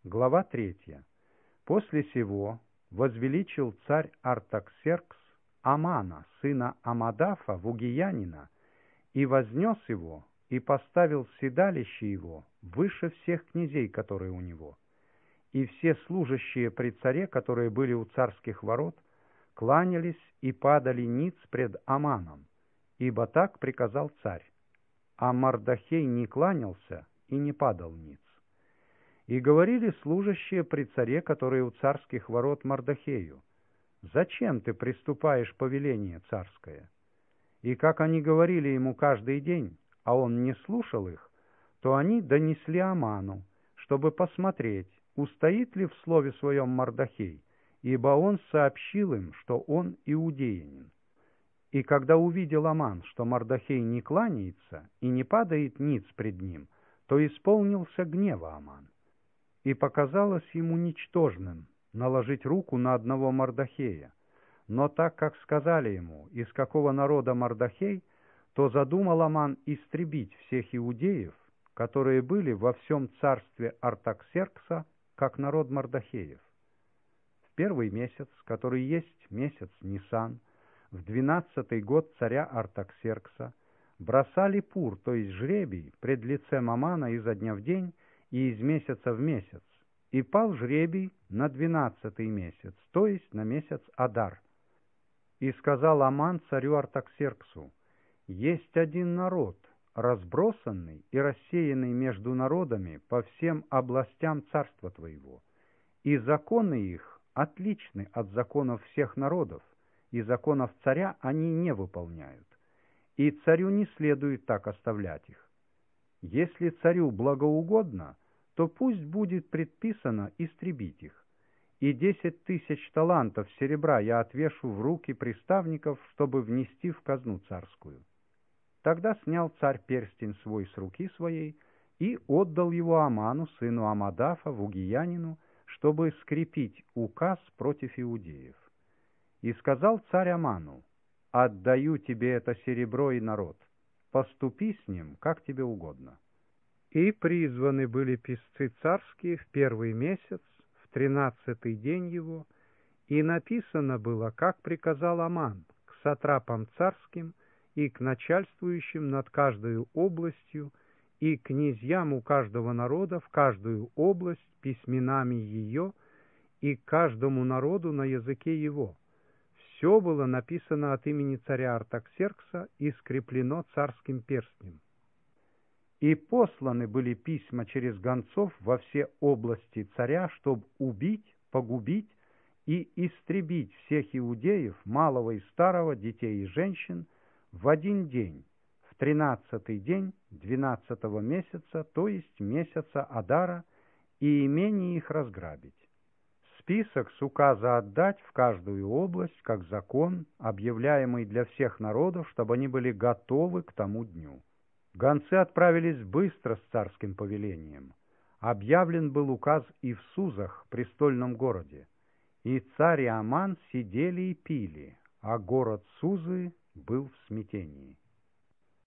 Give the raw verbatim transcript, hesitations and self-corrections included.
Глава третья. После сего возвеличил царь Артаксеркс Амана, сына Амадафа, вугиянина, и вознес его, и поставил седалище его выше всех князей, которые у него. И все служащие при царе, которые были у царских ворот, кланялись и падали ниц пред Аманом, ибо так приказал царь. А Мардохей не кланялся и не падал ниц. И говорили служащие при царе, которые у царских ворот, Мардохею: «Зачем ты приступаешь повеление царское?» И как они говорили ему каждый день, а он не слушал их, то они донесли Аману, чтобы посмотреть, устоит ли в слове своем Мардохей, ибо он сообщил им, что он иудеянин. И когда увидел Аман, что Мардохей не кланяется и не падает ниц пред ним, то исполнился гнева Аман. И показалось ему ничтожным наложить руку на одного Мардохея. Но так как сказали ему, из какого народа Мардохей, то задумал Аман истребить всех иудеев, которые были во всем царстве Артаксеркса, как народ Мардохеев. В первый месяц, который есть месяц Нисан, в двенадцатый год царя Артаксеркса, бросали пур, то есть жребий, пред лицем Амана изо дня в день и из месяца в месяц, и пал жребий на двенадцатый месяц, то есть на месяц Адар. И сказал Аман царю Артаксерксу: «Есть один народ, разбросанный и рассеянный между народами по всем областям царства твоего, и законы их отличны от законов всех народов, и законов царя они не выполняют, и царю не следует так оставлять их. Если царю благоугодно, то пусть будет предписано истребить их, и десять тысяч талантов серебра я отвешу в руки приставников, чтобы внести в казну царскую». Тогда снял царь перстень свой с руки своей и отдал его Аману, сыну Амадафа, вугиянину, чтобы скрепить указ против иудеев. И сказал царь Аману: «Отдаю тебе это серебро и народ, поступи с ним, как тебе угодно». И призваны были писцы царские в первый месяц, в тринадцатый день его, и написано было, как приказал Аман, к сатрапам царским и к начальствующим над каждою областью, и князьям у каждого народа в каждую область письменами ее, и каждому народу на языке его. Все было написано от имени царя Артаксеркса и скреплено царским перстнем. И посланы были письма через гонцов во все области царя, чтобы убить, погубить и истребить всех иудеев, малого и старого, детей и женщин, в один день, в тринадцатый день двенадцатого месяца, то есть месяца Адара, и имение их разграбить. Список с указа отдать в каждую область, как закон, объявляемый для всех народов, чтобы они были готовы к тому дню. Гонцы отправились быстро с царским повелением. Объявлен был указ и в Сузах, престольном городе. И царь и Аман сидели и пили, а город Сузы был в смятении.